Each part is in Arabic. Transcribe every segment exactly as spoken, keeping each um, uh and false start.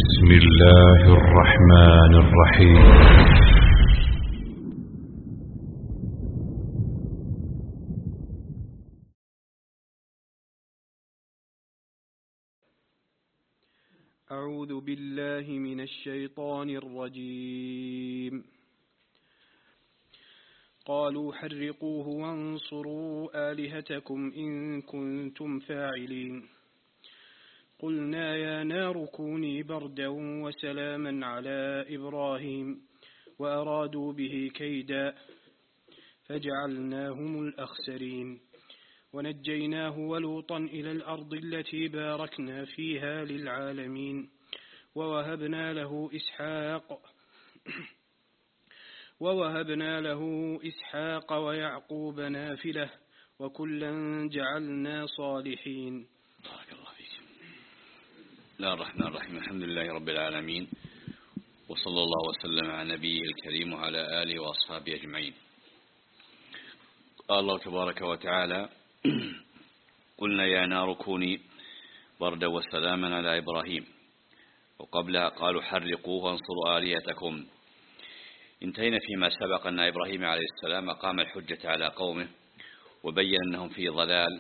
بسم الله الرحمن الرحيم. أعوذ بالله من الشيطان الرجيم. قالوا حرقوه وانصروا آلهتكم إن كنتم فاعلين. قلنا يا نار كوني بردا وسلاما على إبراهيم وأرادوا به كيدا فجعلناهم الأخسرين ونجيناه ولوطا إلى الأرض التي باركنا فيها للعالمين ووهبنا له إسحاق ووهبنا له إسحاق ويعقوب نافلة وكلا جعلنا صالحين. بارك الله فيك. بسم الله الرحمن الرحيم. الحمد لله رب العالمين، وصلى الله وسلم على نبيه الكريم وعلى آله وأصحابه أجمعين. قال الله تبارك وتعالى: قلنا يا نار كوني بردا وسلاما على إبراهيم. وقبلها قالوا حرقوه وانصروا آلهتكم. انتهينا فيما سبق أن إبراهيم عليه السلام أقام الحجة على قومه وبين أنهم في ضلال،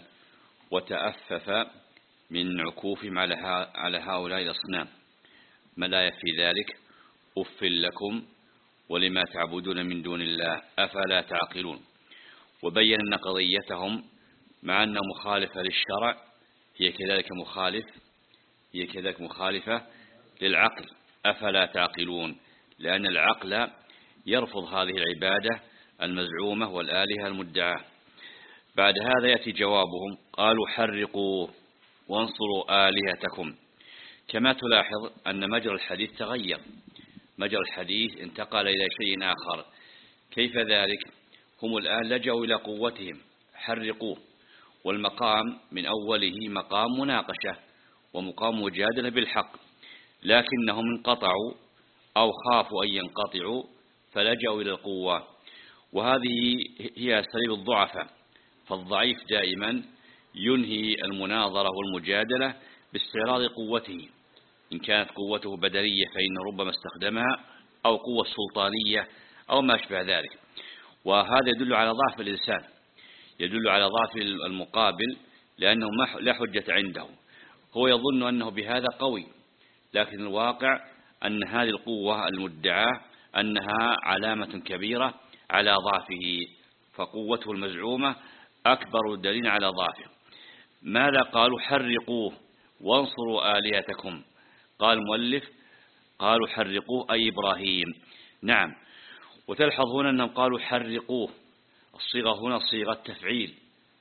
وتأفف من عكوفهم على هؤلاء الأصنام. ما لا يفي ذلك: أف لكم ولما تعبدون من دون الله أفلا تعقلون. وبين أن قضيتهم مع أنها مخالفة للشرع هي كذلك مخالف هي كذلك مخالفة للعقل. أفلا تعقلون، لأن العقل يرفض هذه العبادة المزعومة والآلهة المدعاة. بعد هذا يأتي جوابهم: قالوا حرقوا وانصروا آلهتكم. كما تلاحظ أن مجرى الحديث تغير، مجرى الحديث انتقل إلى شيء آخر. كيف ذلك؟ هم الآن لجأوا إلى قوتهم، حرقوه، والمقام من أوله مقام مناقشة ومقام مجادلة بالحق، لكنهم انقطعوا أو خافوا أن ينقطعوا فلجأوا إلى القوة، وهذه هي أساليب الضعفاء. فالضعيف دائما ينهي المناظرة والمجادلة باستعراض قوته. إن كانت قوته بدنية فإن ربما استخدمها، أو قوة سلطانية أو ما أشبه ذلك. وهذا يدل على ضعف الإنسان، يدل على ضعف المقابل، لأنه لا حجة عنده. هو يظن أنه بهذا قوي، لكن الواقع أن هذه القوة المدعاة أنها علامة كبيرة على ضعفه، فقوته المزعومة أكبر دليل على ضعفه. ماذا قالوا؟ حرقوه وانصروا آلهتكم. قال المؤلف: قالوا حرقوه أي إبراهيم. نعم، وتلحظ هنا أنهم قالوا حرقوه. الصيغة هنا صيغة تفعيل،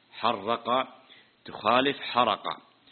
حرق تخالف حرق،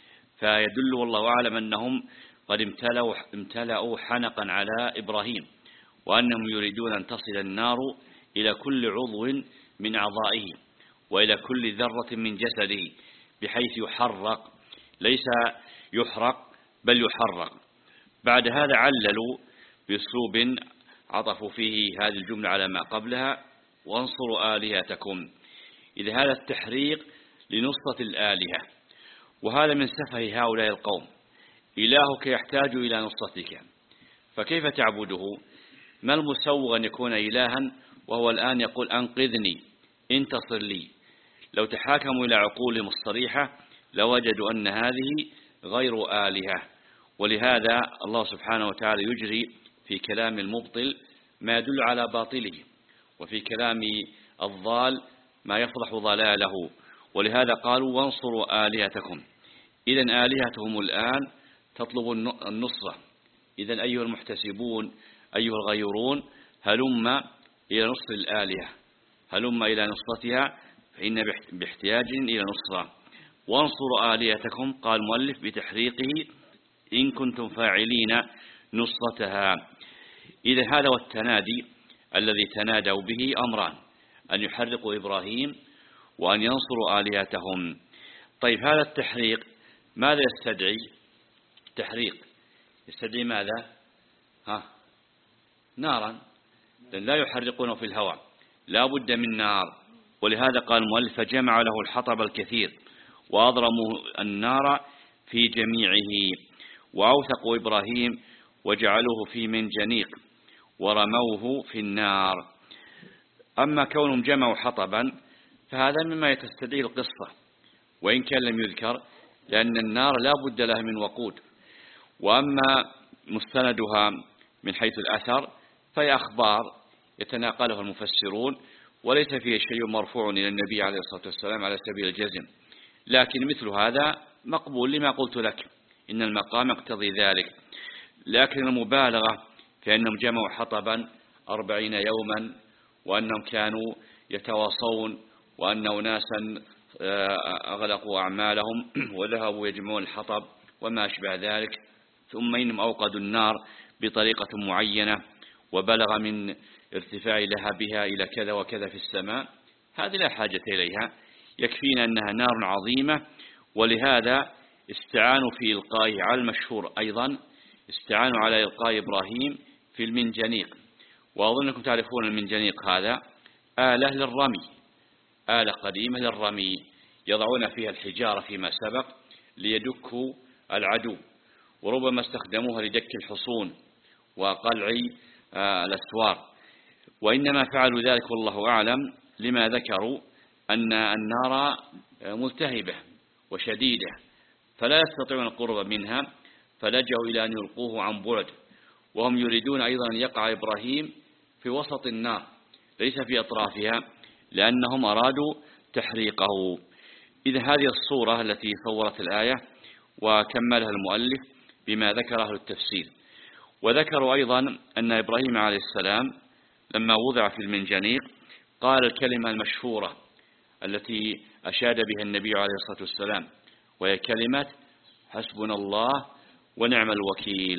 فيدل والله أعلم أنهم قد امتلأوا, امتلأوا حنقا على إبراهيم، وأنهم يريدون أن تصل النار إلى كل عضو من أعضائه وإلى كل ذرة من جسده، بحيث يحرق، ليس يحرق بل يحرق. بعد هذا عللوا بأسلوب عطفوا فيه هذه الجملة على ما قبلها: وانصروا آلهتكم. إذا هذا التحريق لنصرة الآلهة، وهذا من سفه هؤلاء القوم. إلهك يحتاج إلى نصرتك، فكيف تعبده؟ ما المسوغ أن يكون إلها وهو الآن يقول أنقذني، انتصر لي؟ لو تحاكموا إلى عقولهم الصريحة لوجدوا أن هذه غير آلهة. ولهذا الله سبحانه وتعالى يجري في كلام المبطل ما يدل على باطله، وفي كلام الضال ما يفضح ضلاله. ولهذا قالوا وانصروا آلهتكم. إذن آلهتهم الآن تطلب النصرة. إذن أيها المحتسبون، أيها الغيرون، هلم إلى نصر الآلهة، هلم إلى نصرتها، فإن باحتياج إلى نصرة. وانصروا آلهتكم، قال المؤلف بتحريقه إن كنتم فاعلين نصرتها. إذا هذا هو التنادي الذي تنادوا به أمران: أن يحرقوا إبراهيم وأن ينصروا آلهتهم. طيب، هذا التحريق ماذا يستدعي؟ تحريق يستدعي ماذا؟ ها نارا، لأن لا يحرقونه في الهواء، لا بد من نار. ولهذا قال المؤلف: فجمع له الحطب الكثير وأضرموا النار في جميعه، وأوثقوا إبراهيم وجعلوه في منجنيق ورموه في النار. أما كونهم جمعوا حطبا فهذا مما تستدعي القصة وإن كان لم يذكر، لأن النار لا بد لها من وقود. وأما مستندها من حيث الأثر فهي أخبار يتناقلها المفسرون وليس فيه شيء مرفوع إلى النبي عليه الصلاة والسلام على سبيل الجزم، لكن مثل هذا مقبول لما قلت لك إن المقام يقتضي ذلك. لكن المبالغة في أنهم جمعوا حطبا أربعين يوما وأنهم كانوا يتواصون وأن أناسا أغلقوا أعمالهم وذهبوا يجمعون الحطب وما أشبه ذلك، ثم إنهم أوقدوا النار بطريقة معينة وبلغ من ارتفاع لهبها إلى كذا وكذا في السماء، هذه لا حاجة إليها، يكفينا أنها نار عظيمة. ولهذا استعانوا في إلقائه على المشهور أيضا، استعانوا على إلقاء إبراهيم في المنجنيق. وأظنكم تعرفون المنجنيق هذا آلة للرمي، آلة قديمة للرمي يضعون فيها الحجارة فيما سبق ليدكوا العدو، وربما استخدموها لدك الحصون وقلع الأسوار، وإنما فعلوا ذلك والله أعلم لما ذكروا أن النار ملتهبة وشديدة فلا يستطيعون القرب منها، فلجأوا إلى أن يلقوه عن بعد، وهم يريدون أيضا أن يقع إبراهيم في وسط النار ليس في أطرافها، لأنهم أرادوا تحريقه. إذا هذه الصورة التي صورت الآية وكملها المؤلف بما ذكره التفسير. وذكروا أيضا أن إبراهيم عليه السلام لما وضع في المنجنيق قال الكلمة المشهورة التي أشاد بها النبي عليه الصلاة والسلام، وهي كلمة حسبنا الله ونعم الوكيل،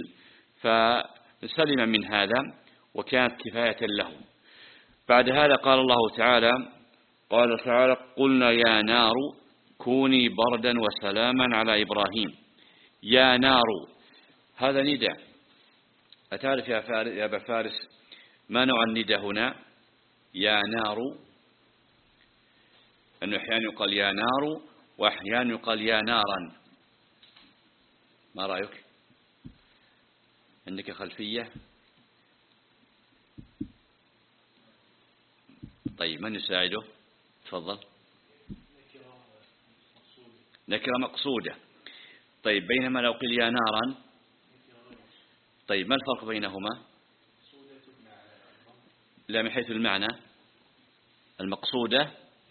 فسلم من هذا وكانت كفاية له. بعد هذا قال الله تعالى قال تعالى قلنا يا نار كوني بردا وسلاما على إبراهيم. يا نار هذا نداء، أتعرف يا, فارس يا أبا فارس ما نوع النداء هنا؟ يا نار أنه أحيانا يقال يا نار وأحيانا يقال يا نارا، ما رأيك؟ عندك خلفية؟ طيب من يساعده؟ تفضل. نكرة مقصودة. طيب بينما لو قيل يا نارا، طيب ما الفرق بينهما؟ لا من حيث المعنى، المقصودة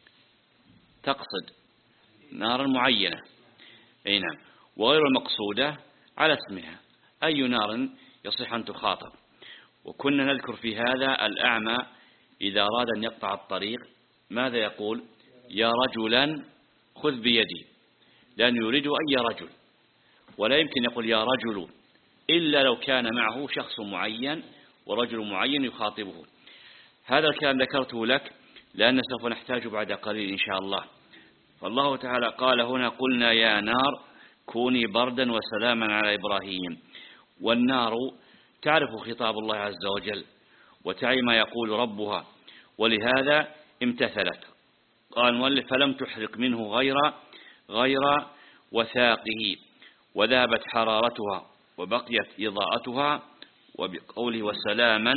تقصد نارا معينة، أي نعم، وغير المقصودة على اسمها، أي نار يصح أن تخاطب. وكنا نذكر في هذا الأعمى إذا أراد أن يقطع الطريق ماذا يقول؟ يا رجلا خذ بيدي، لأنه يريد أي رجل، ولا يمكن يقول يا رجل إلا لو كان معه شخص معين ورجل معين يخاطبه. هذا الكلام ذكرته لك لأن سوف نحتاج بعد قليل إن شاء الله. فالله تعالى قال هنا قلنا يا نار كوني بردا وسلاما على إبراهيم. والنار تعرف خطاب الله عز وجل وتعي ما يقول ربها، ولهذا امتثلت. قال المؤلف فلم تحرق منه غير غير وثاقه، وذابت حرارتها وبقيت إضاءتها، وبقوله وسلاما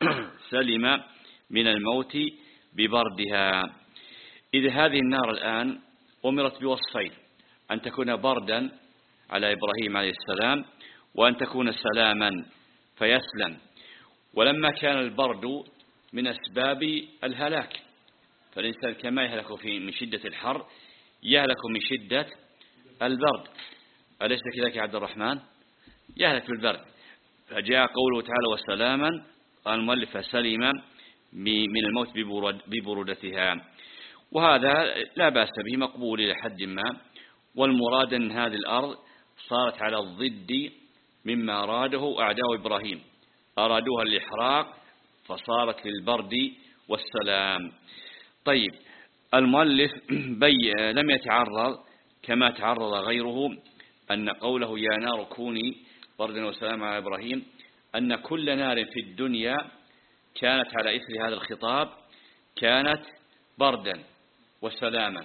سلم من الموت ببردها. إذ هذه النار الآن أمرت بوصفين، أن تكون بردا على إبراهيم عليه السلام وأن تكون سلاما فيسلم. ولما كان البرد من أسباب الهلاك، فالإنسان كما يهلك في من شدة الحر يهلك من شدة البرد، أليس كذلك يا عبد الرحمن؟ يهلك بالبرد. فجاء قوله تعالى وسلاما، قال المؤلف سلم من الموت ببرودتها، وهذا لا بأس به مقبول إلى حد ما. والمراد أن هذه الأرض صارت على الضد مما أراده أعداء إبراهيم، أرادوها الإحراق فصارت للبرد والسلام. طيب المؤلف بي لم يتعرض كما تعرض غيره أن قوله يا نار كوني بردا وسلاما على إبراهيم أن كل نار في الدنيا كانت على إثر هذا الخطاب كانت بردا وسلاما،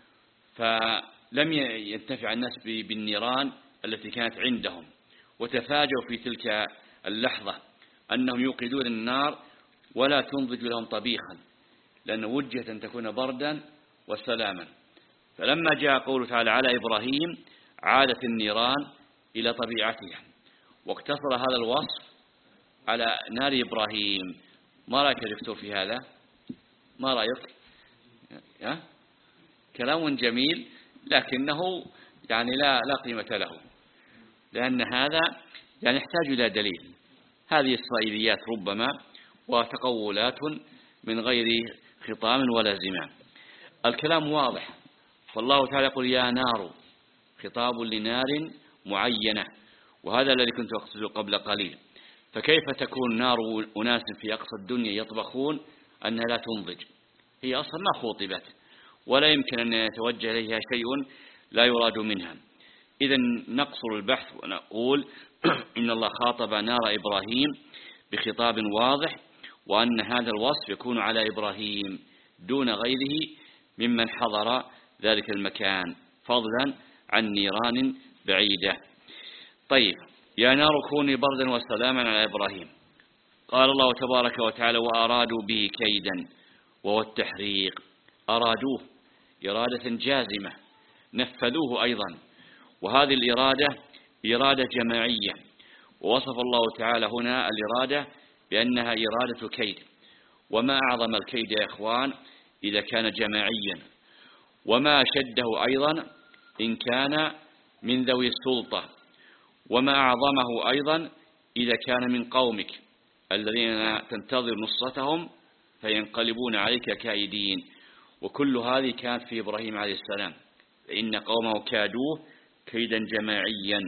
فلم ينتفع الناس بالنيران التي كانت عندهم، وتفاجأوا في تلك اللحظة أنهم يوقدون النار ولا تنضج لهم طبيخا، لأنه وجهت أن تكون بردا وسلاما. فلما جاء قوله تعالى على إبراهيم عادت النيران إلى طبيعتها، واقتصر هذا الوصف على نار إبراهيم. ما رأيك يا دكتور في هذا؟ ما رأيك؟ أه؟ كلام جميل، لكنه يعني لا لا قيمة له، لأن هذا يعني يحتاج إلى دليل. هذه إسرائيليات ربما وتقولات من غير خطام ولا زمام. الكلام واضح، فالله تعالى يقول يا نار، خطاب لنار معينة، وهذا الذي كنت أقصده قبل قليل. فكيف تكون نار أناس في أقصى الدنيا يطبخون أنها لا تنضج؟ هي أصلا ما خطبت، ولا يمكن أن يتوجه إليها شيء لا يراد منها. إذا نقصر البحث ونقول إن الله خاطب نار إبراهيم بخطاب واضح، وأن هذا الوصف يكون على إبراهيم دون غيره ممن حضر ذلك المكان، فضلا عن نيران بعيدة. طيب، يا نار كوني بردا وسلاما على إبراهيم. قال الله تبارك وتعالى وأرادوا به كيدا، وهو التحريق. أرادوه إرادة جازمة، نفذوه أيضا، وهذه الإرادة إرادة جماعية. ووصف الله تعالى هنا الإرادة بأنها إرادة كيد، وما أعظم الكيد يا إخوان إذا كان جماعيا، وما أشده أيضا إن كان من ذوي السلطة، وما أعظمه أيضا إذا كان من قومك الذين تنتظر نصرتهم فينقلبون عليك كائدين. وكل هذه كانت في إبراهيم عليه السلام، فإن قومه كادوه كيدا جماعيا.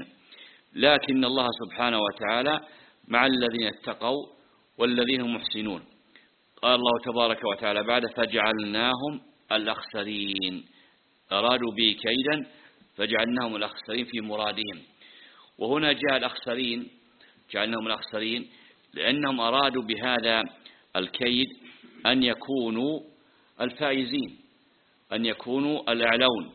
لكن الله سبحانه وتعالى مع الذين اتقوا والذين هم محسنون. قال الله تبارك وتعالى بعد فجعلناهم الأخسرين. أرادوا به كيدا فجعلناهم الأخسرين في مرادهم. وهنا جاء الأخسرين، جعلناهم الأخسرين لأنهم أرادوا بهذا الكيد أن يكونوا الفائزين، أن يكونوا الأعلون،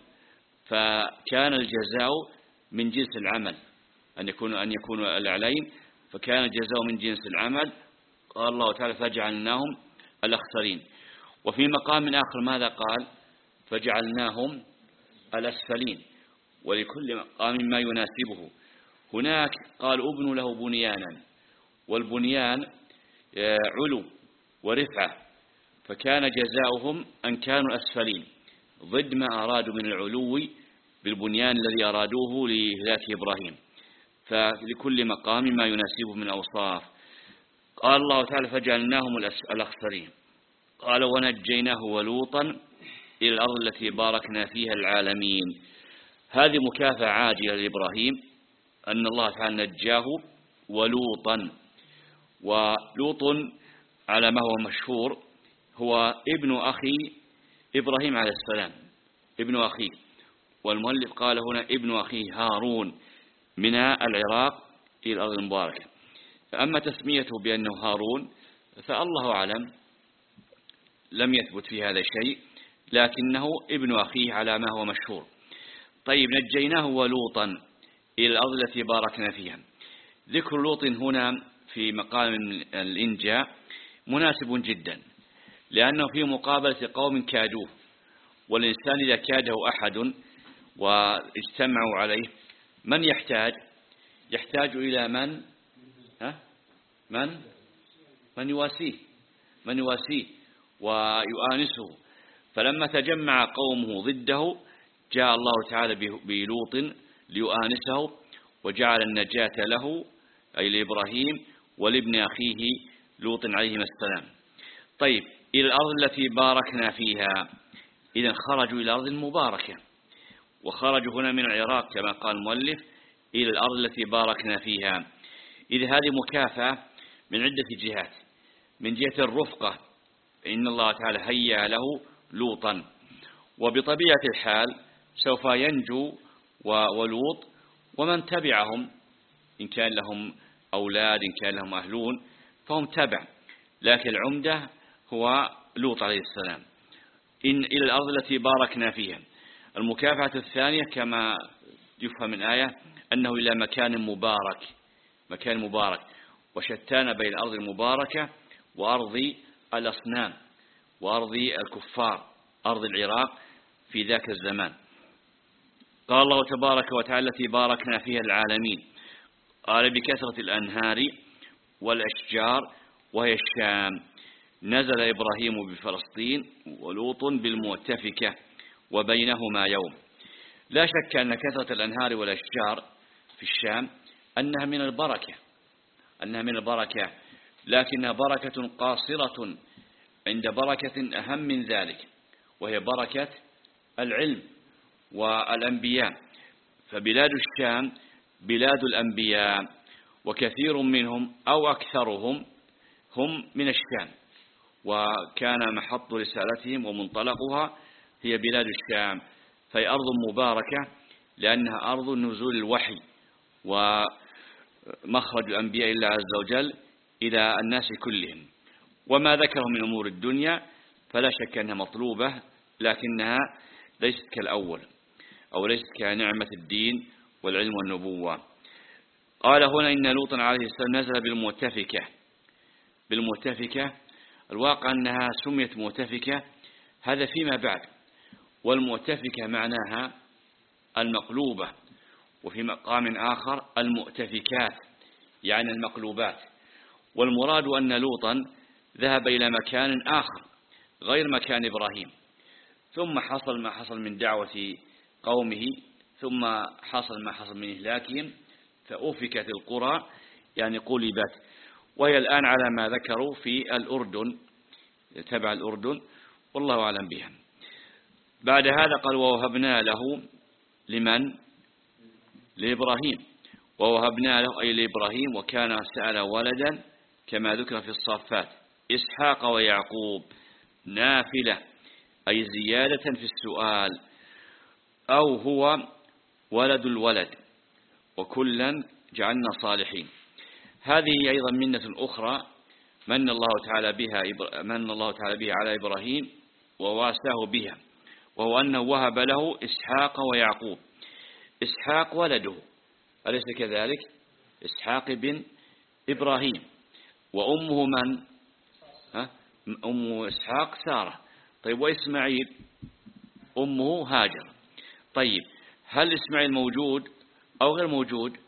فكان الجزاء من جنس العمل، أن يكونوا أن يكونوا الأعلين، فكان الجزاء من جنس العمل. قال الله تعالى فجعلناهم الأخسرين. وفي مقام آخر ماذا قال؟ فجعلناهم الأسفلين، ولكل مقام ما يناسبه. هناك قال ابنوا له بنيانا، والبنيان علو ورفعة، فكان جزاؤهم أن كانوا أسفلين ضد ما أرادوا من العلو بالبنيان الذي أرادوه لهلاك إبراهيم. فلكل مقام ما يناسبه من أوصاف. قال الله تعالى فجعلناهم الأخسرين. قال ونجيناه ولوطا إلى الأرض التي باركنا فيها العالمين. هذه مكافأة عاجلة لإبراهيم أن الله تعالى نجاه ولوطا. ولوط على ما هو مشهور هو ابن أخي إبراهيم عليه السلام، ابن أخيه. والمؤلف قال هنا ابن أخيه هارون من العراق إلى الأرض المباركة. فأما تسميته بأنه هارون فالله أعلم، لم يثبت في هذا شيء، لكنه ابن أخيه على ما هو مشهور. طيب، نجيناه ولوطا إلى الأرض التي باركنا فيها. ذكر لوط هنا في مقام الإنجاء مناسب جدا، لأنه في مقابلة قوم كادوه، والإنسان إذا كاده أحد واجتمعوا عليه من يحتاج؟ يحتاج إلى من؟ ها؟ من؟ من يواسيه، من يواسيه ويؤانسه. فلما تجمع قومه ضده جاء الله تعالى بلوط ليؤانسه، وجعل النجاة له أي لإبراهيم ولابن أخيه لوط عليهما السلام. طيب، إلى الأرض التي باركنا فيها. إذن خرجوا إلى الأرض المباركة، وخرجوا هنا من العراق كما قال المؤلف إلى الأرض التي باركنا فيها. إذا هذه مكافأة من عدة جهات. من جهة الرفقة، إن الله تعالى هيأ له لوطا، وبطبيعة الحال سوف ينجو ولوط ومن تبعهم، إن كان لهم أولاد، إن كان لهم أهلون فهم تبع، لكن العمدة هو لوط عليه السلام. إن إلى الأرض التي باركنا فيها. المكافأة الثانية كما يفهم من آية أنه إلى مكان مبارك، مكان مبارك. وشتان بين الأرض المباركة وأرض الأصنام وأرض الكفار أرض العراق في ذاك الزمان. قال الله تبارك وتعالى التي باركنا فيها العالمين، قال بكثرة الأنهار والأشجار وهي الشام. نزل إبراهيم بفلسطين ولوط بالمؤتفكة وبينهما يوم. لا شك أن كثرة الأنهار والأشجار في الشام أنها من البركة أنها من البركة لكنها بركة قاصرة عند بركة أهم من ذلك، وهي بركة العلم والأنبياء. فبلاد الشام بلاد الأنبياء، وكثير منهم أو أكثرهم هم من الشام، وكان محط رسالتهم ومنطلقها هي بلاد الشام. فهي أرض مباركة لأنها أرض نزول الوحي ومخرج الأنبياء الله عز وجل إلى الناس كلهم. وما ذكره من أمور الدنيا فلا شك أنها مطلوبة، لكنها ليست كالأول أو ليست كنعمة الدين والعلم والنبوة. قال هنا إن لوطا عليه السلام نزل بالمؤتفكة. بالمؤتفكة الواقع أنها سميت مؤتفكة هذا فيما بعد، والمؤتفكة معناها المقلوبة، وفي مقام آخر المؤتفكات يعني المقلوبات. والمراد أن لوطا ذهب إلى مكان آخر غير مكان إبراهيم، ثم حصل ما حصل من دعوة قومه، ثم حصل ما حصل من إهلاكهم، فأفكت القرى يعني قلبت، وهي الآن على ما ذكروا في الأردن تبع الأردن والله أعلم بها. بعد هذا قال ووهبنا له لمن؟ لإبراهيم. ووهبنا له أي لإبراهيم، وكان سأل ولدا كما ذكر في الصافات إسحاق ويعقوب نافلة أي زيادة في السؤال، أو هو ولد الولد، وكلا جعلنا صالحين. هذه أيضا منة أخرى من الله تعالى بها من الله تعالى بها على إبراهيم وواساه بها، وهو أنه وهب له إسحاق ويعقوب. إسحاق ولده أليس كذلك؟ إسحاق بن إبراهيم. وأمه من؟ ها؟ أم إسحاق سارة. طيب وإسماعيل أمه هاجر. طيب هل إسماعيل موجود أو غير موجود؟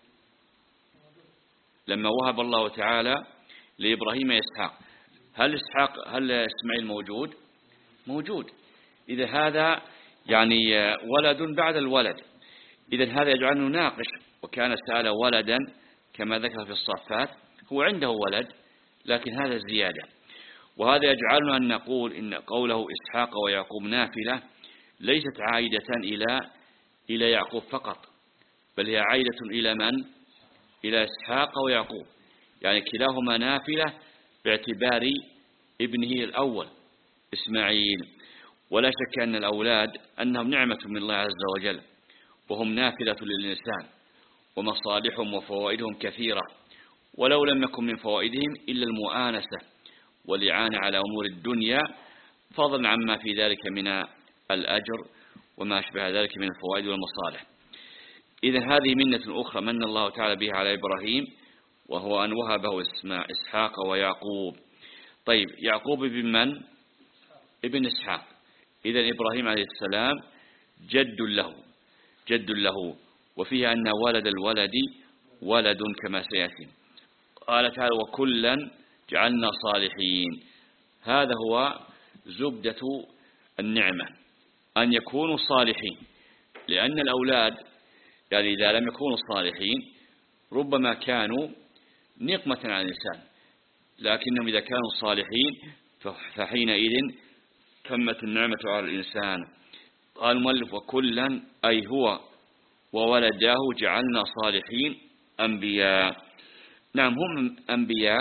لما وهب الله تعالى لإبراهيم إسحاق هل إسحاق هل إسماعيل موجود؟ موجود. إذا هذا يعني ولد بعد الولد، إذا هذا يجعلنا ناقش. وكان سأل ولدا كما ذكر في الصافات، هو عنده ولد لكن هذا الزيادة. وهذا يجعلنا أن نقول إن قوله إسحاق ويعقوب نافلة ليست عائدة إلى إلى يعقوب فقط، بل هي عائدة إلى من؟ إلى إسحاق ويعقوب، يعني كلاهما نافلة باعتبار ابنه الأول إسماعيل. ولا شك أن الأولاد أنهم نعمة من الله عز وجل، وهم نافلة للإنسان، ومصالحهم وفوائدهم كثيرة، ولو لم يكن من فوائدهم إلا المؤانسة والإعانة على أمور الدنيا، فضلا عما في ذلك من الأجر وما أشبه ذلك من الفوائد والمصالح. إذن هذه منة أخرى من الله تعالى بها على إبراهيم، وهو أن وهبه إسحاق ويعقوب. طيب يعقوب ابن من؟ ابن إسحاق. إذن إبراهيم عليه السلام جد له جد له وفيها أن ولد الولد ولد كما سيأتي. قال تعالى وكلا جعلنا صالحين. هذا هو زبدة النعمة، أن يكونوا صالحين، لأن الأولاد يعني إذا لم يكونوا صالحين ربما كانوا نقمة على الإنسان، لكنهم إذا كانوا صالحين فحينئذ تمت النعمة على الإنسان. قال المؤلف وكلا أي هو وولداه جعلنا صالحين أنبياء. نعم هم أنبياء،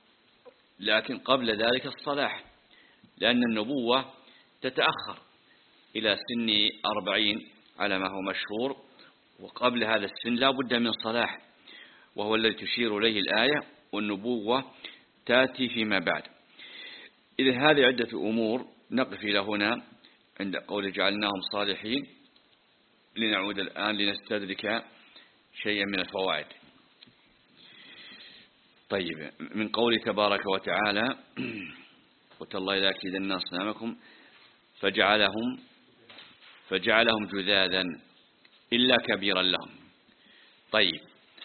لكن قبل ذلك الصلاح، لأن النبوة تتأخر إلى سن أربعين على ما هو مشهور، وقبل هذا السن لا بد من صلاح، وهو الذي تشير إليه الآية، والنبوة تأتي فيما بعد. إذن هذه عدة أمور نقف إلى هنا عند قول جعلناهم صالحين، لنعود الآن لنستدرك شيئا من الفوائد. طيب، من قوله تبارك وتعالى وتالله لأكيدن أصنامكم فجعلهم فجعلهم جذاذا إلا كبيرا لهم. طيب،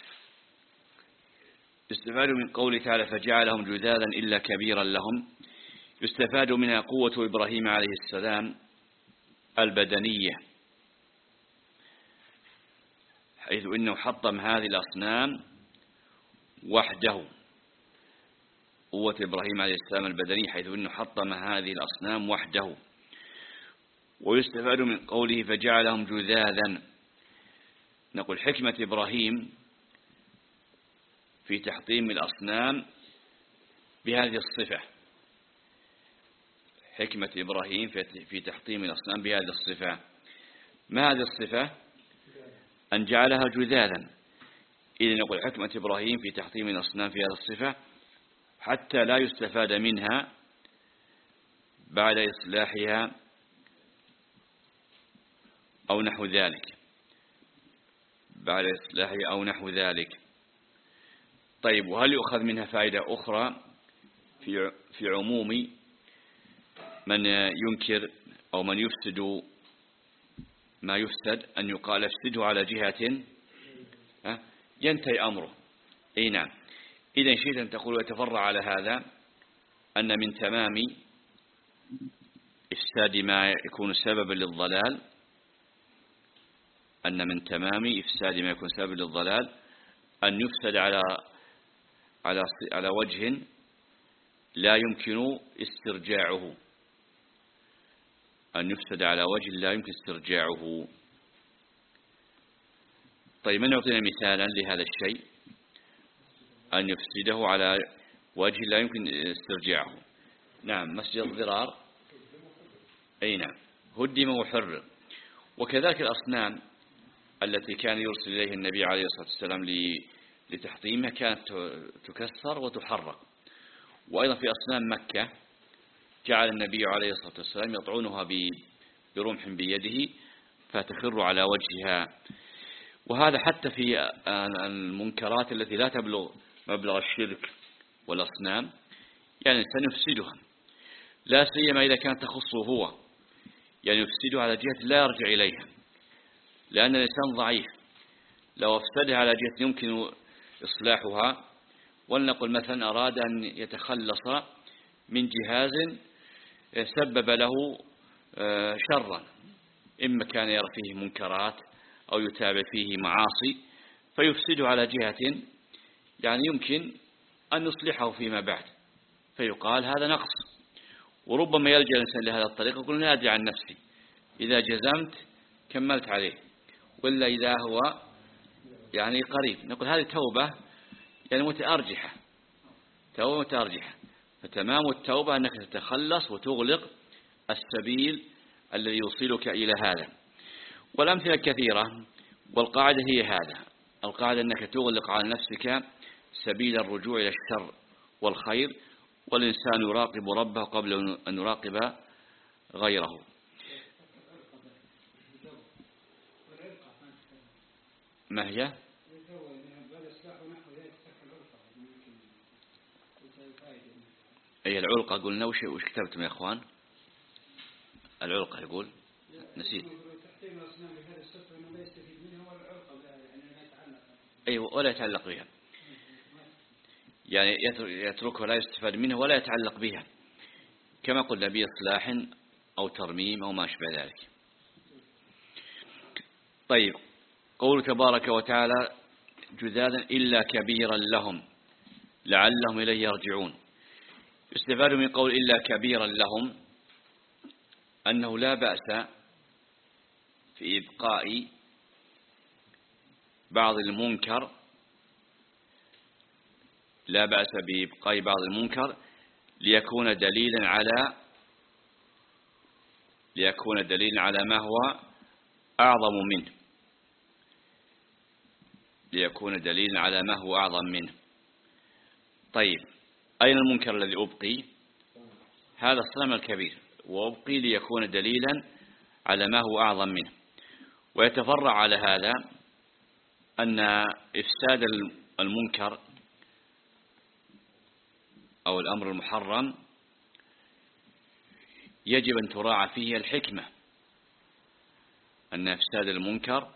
يستفاد من قوله تعالى فجعلهم جذاذا إلا كبيرا لهم، يستفاد منها قوة إبراهيم عليه السلام البدنية، حيث إنه حطم هذه الأصنام وحده. قوة إبراهيم عليه السلام البدنية حيث إنه حطم هذه الأصنام وحده. ويستفاد من قوله فجعلهم جذاذا، نقول حكمة إبراهيم في تحطيم الأصنام بهذه الصفة، حكمة إبراهيم في تحطيم الأصنام بهذه الصفة. ما هذه الصفة؟ أن جعلها جذاذا. إذا نقول حكمة إبراهيم في تحطيم الأصنام في هذه الصفة حتى لا يستفاد منها بعد إصلاحها أو نحو ذلك، بعد إصلاحها أو نحو ذلك. طيب، وهل يؤخذ منها فائدة أخرى في في عموم من ينكر أو من يفسد ما يفسد، أن يقال افسده على جهة ينتهي أمره. أي نعم. إذا شئت أن تقول ويتفرع على هذا أن من تمام إفساد ما يكون سببا للضلال، أن من تمام إفساد ما يكون سببا للضلال أن يفسد على على على وجه لا يمكن استرجاعه، أن يفسد على وجه لا يمكن استرجاعه. طيب، من يعطينا مثالا لهذا الشيء؟ أن يفسده على وجه لا يمكن استرجاعه. نعم، مسجد الضرار. أي نعم، هدم وحرر. وكذلك الأصنام التي كان يرسل إليه النبي عليه الصلاة والسلام لتحطيمها كانت تكسر وتحرق. وأيضا في أصنام مكة جعل النبي عليه الصلاة والسلام يطعنها برمح بيده فتخر على وجهها. وهذا حتى في المنكرات التي لا تبلغ مبلغ الشرك والأصنام، يعني سنفسدها، لا سيما إذا كانت تخصه هو، يعني يفسدها على جهة لا يرجع إليها، لأن الإنسان ضعيف. لو أفسدها على جهة يمكن إصلاحها، ولنقل مثلا أراد أن يتخلص من جهاز سبب له شرا، إما كان يرى فيه منكرات أو يتابع فيه معاصي، فيفسده على جهة يعني يمكن أن نصلحه فيما بعد، فيقال هذا نقص. وربما يلجأ الإنسان لهذا الطريق يقول لا أدري عن نفسي، إذا جزمت كملت عليه، ولا إذا هو يعني قريب، نقول هذه توبة يعني متأرجحة، توبة متأرجحة. فتمام التوبة أنك تتخلص وتغلق السبيل الذي يوصلك إلى هذا. والأمثلة كثيرة، والقاعدة هي هذا، القاعدة أنك تغلق على نفسك سبيل الرجوع إلى الشر والخير، والإنسان يراقب ربه قبل أن يراقب غيره. ما هي؟ أي العلقة قلنا. وش وش كتبتم يا أخوان؟ العلقة يقول نسيت. أيوة، ولا يتعلق بها، يعني يتركه لا يستفاد منه ولا يتعلق بها، كما قلنا بإصلاح أو ترميم أو ما أشبه ذلك. طيب، قول تبارك وتعالى جذاذا إلا كبيرا لهم لعلهم إليه يرجعون. يستفاد من قول إلا كبيرا لهم أنه لا بأس في إبقاء بعض المنكر، لا بأس بإبقاء بعض المنكر ليكون دليلا على ليكون دليلا على ما هو أعظم منه، ليكون دليلا على ما هو أعظم منه. طيب، أين المنكر الذي أبقي؟ هذا الصنم الكبير، وأبقي ليكون دليلا على ما هو أعظم منه. ويتفرع على هذا أن إفساد المنكر أو الأمر المحرم يجب أن تراعى فيه الحكمة، أن إفساد المنكر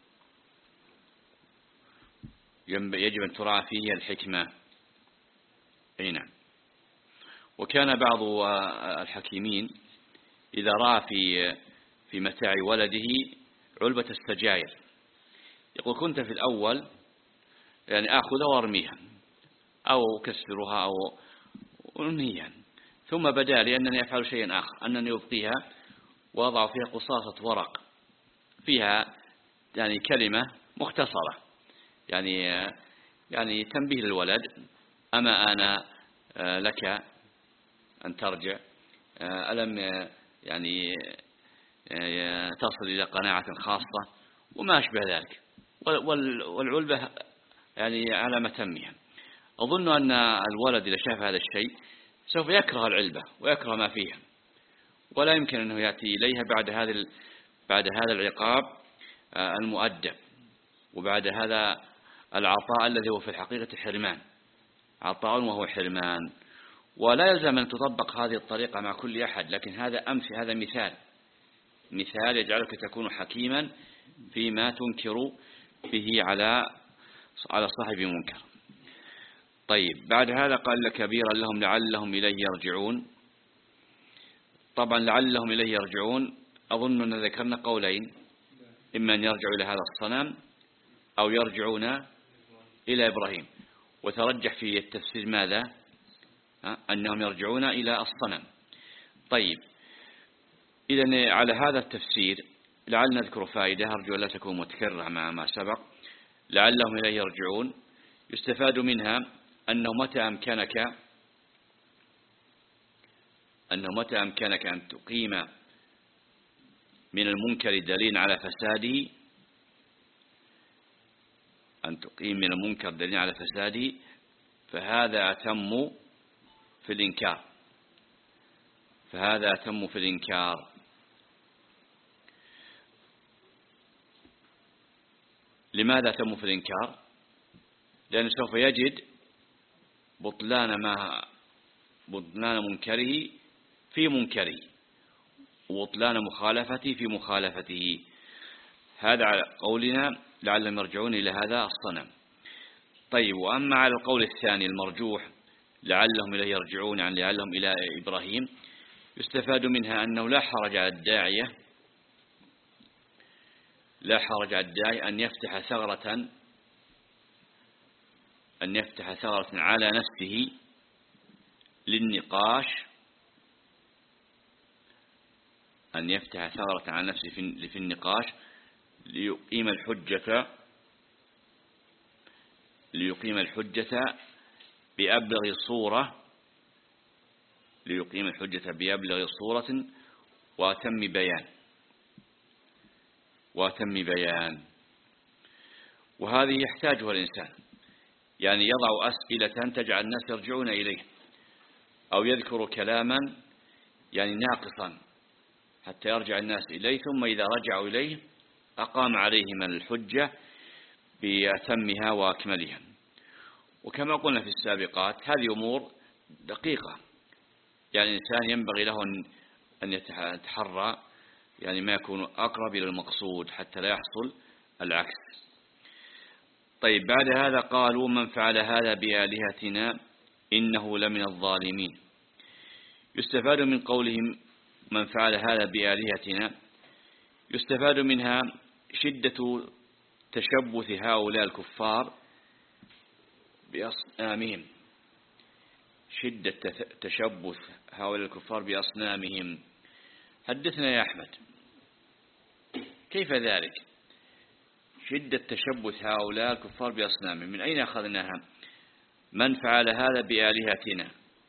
يجب أن تراعى فيه الحكمة. أي نعم. وكان بعض الحكيمين إذا رأى في في متاع ولده علبة السجاير يقول كنت في الأول يعني آخذها وارميها أو أكسرها أو أنهيها، ثم بدا لي أنني أفعل شيئا آخر، أنني أبقيها وأضع فيها قصاصة ورق فيها يعني كلمة مختصرة، يعني يعني تنبيه للولد: أما أنا لك أن ترجع، ألم يعني تصل إلى قناعة خاصة، وما أشبه ذلك، والعلبة يعني على متمها. أظن أن الولد إذا شاف هذا الشيء سوف يكره العلبة ويكره ما فيها، ولا يمكن أنه يأتي إليها بعد هذا بعد هذا العقاب المؤدب، وبعد هذا العطاء الذي هو في الحقيقة حرمان، عطاء وهو حرمان. ولا يلزم أن تطبق هذه الطريقة مع كل أحد، لكن هذا أمس هذا مثال مثال يجعلك تكون حكيما فيما تنكر به على على صاحب منكر. طيب، بعد هذا قال لكبيرا لهم لعلهم إليه يرجعون. طبعا لعلهم إليه يرجعون أظن أن ذكرنا قولين: إما أن يرجعوا إلى هذا الصنم أو يرجعون إلى إبراهيم، وترجح في التفسير ماذا؟ أنهم يرجعون إلى الصنم. طيب، إذن على هذا التفسير لعل نذكر فائدة أرجو لا تكون متكررة مع ما سبق. لعلهم إليه يرجعون يستفاد منها أنه متى أمكنك أنه متى أمكنك أن تقيم من المنكر دليل على فساده أن تقيم من المنكر دليل على فساده فهذا أتم في الإنكار فهذا أتم في الإنكار. لماذا أتم في الإنكار؟ لأنه سوف يجد بطلان ما بطلان منكره في منكره، وبطلان مخالفته في مخالفته. هذا على قولنا لعلهم يرجعون إلى هذا الصنم. طيب، وأما على القول الثاني المرجوح لعلهم إليه يرجعون عن لعلهم إلى إبراهيم يستفاد منها أنه لا حرج على الداعية لا حرج على الداعي أن يفتح ثغرة أن يفتح ثغرة على نفسه للنقاش أن يفتح ثغرة على نفسه في النقاش ليقيم الحجة ليقيم الحجة بأبلغ صورة ليقيم الحجة بأبلغ صورة وأتم بيان وأتم بيان وهذه يحتاجها الإنسان، يعني يضع أسئلة تجعل الناس يرجعون إليه، أو يذكر كلاما يعني ناقصا حتى يرجع الناس إليه، ثم إذا رجعوا إليه أقام عليهم الحجة بأتمها وأكملها. وكما قلنا في السابقات هذه أمور دقيقة، يعني الإنسان ينبغي له أن يتحرى يعني ما يكون أقرب إلى المقصود حتى لا يحصل العكس. طيب، بعد هذا قالوا: من فعل هذا بآلهتنا إنه لمن الظالمين. يستفاد من قولهم من فعل هذا بآلهتنا يستفاد منها شدة تشبث هؤلاء الكفار بأصنامهم شدة تشبث هؤلاء الكفار بأصنامهم. حدثنا يا أحمد، كيف ذلك؟ شدة تشبث هؤلاء الكفار بأصنامهم، من أين أخذناها؟ من فعل هذا بآلهتنا؟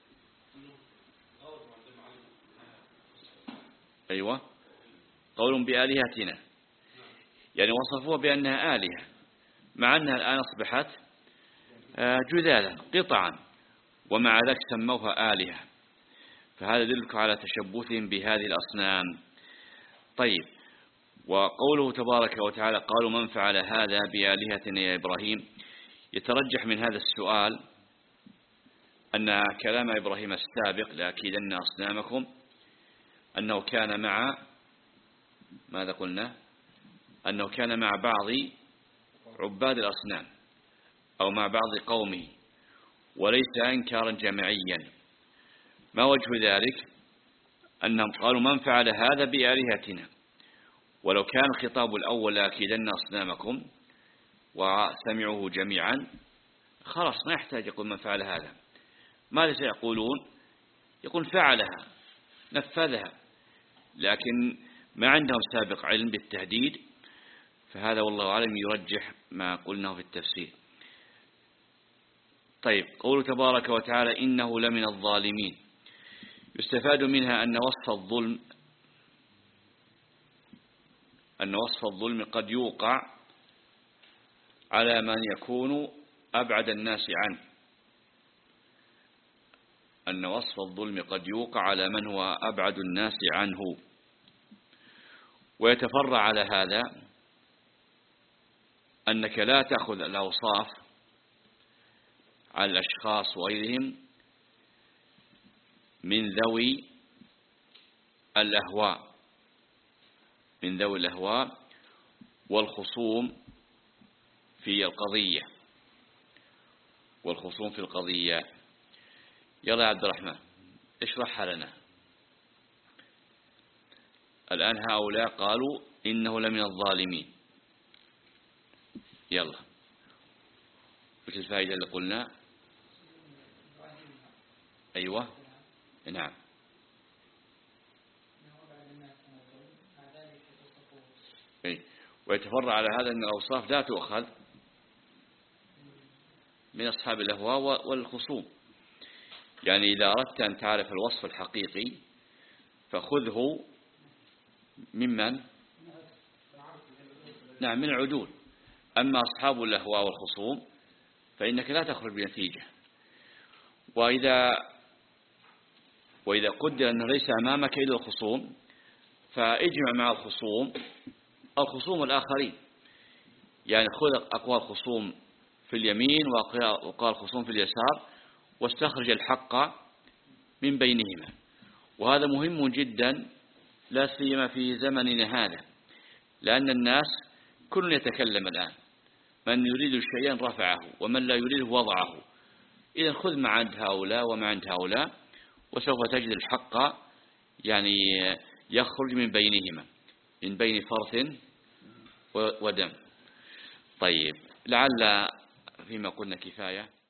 أيوة، قول بآلهتنا، يعني وصفوها بأنها آلهة، مع أنها الآن أصبحت جذاذا قطعا، ومع ذلك سموها آلهة، فهذا يدلك على تشبثهم بهذه الأصنام. طيب، وقوله تبارك وتعالى قالوا: من فعل هذا بآلهتنا يا إبراهيم، يترجح من هذا السؤال أن كلام إبراهيم السابق لأكيدن أصنامكم أنه كان مع ماذا قلنا أنه كان مع بعض عباد الأصنام أو مع بعض قومه، وليس إنكارا جماعيا. ما وجه ذلك؟ أنهم قالوا من فعل هذا بآلهتنا، ولو كان الخطاب الأول لأكيدن أصنامكم وسمعوه جميعا خلاص ما يحتاج يقول من فعل هذا. ماذا سيقولون؟ يقول فعلها نفذها، لكن ما عندهم سابق علم بالتهديد، فهذا والله أعلم يرجح ما قلناه في التفسير. طيب، قوله تبارك وتعالى إنه لمن الظالمين، يستفاد منها أن وصف الظلم أن وصف الظلم قد يوقع على من يكون أبعد الناس عنه، أن وصف الظلم قد يوقع على من هو أبعد الناس عنه. ويتفرع على هذا أنك لا تأخذ الأوصاف على الأشخاص وغيرهم من ذوي الأهواء من ذوي الأهواء والخصوم في القضية والخصوم في القضية. يلا يا عبد الرحمن اشرحها لنا. الآن هؤلاء قالوا إنه لمن الظالمين، يلا وش الفائدة اللي قلنا؟ أيوة نعم. أي. ويتفرع على هذا أن الأوصاف لا تؤخذ من أصحاب الأهواء والخصوم. يعني إذا أردت أن تعرف الوصف الحقيقي فخذه ممن؟ نعم، من العدول. أما أصحاب الأهواء والخصوم فإنك لا تخرج بنتيجة. وإذا وإذا قدر أنه ليس أمامك إلا الخصوم فاجمع مع الخصوم الخصوم الآخرين، يعني خذ أقوال الخصوم في اليمين وأقوال الخصوم في اليسار واستخرج الحق من بينهما. وهذا مهم جدا لا سيما في زمننا هذا، لأن الناس كل يتكلم الآن، من يريد شيئا رفعه ومن لا يريده وضعه. إذا خذ ما عند هؤلاء وما عند هؤلاء وسوف تجد الحق يعني يخرج من بينهما، من بين فرث ودم. طيب، لعل فيما قلنا كفاية.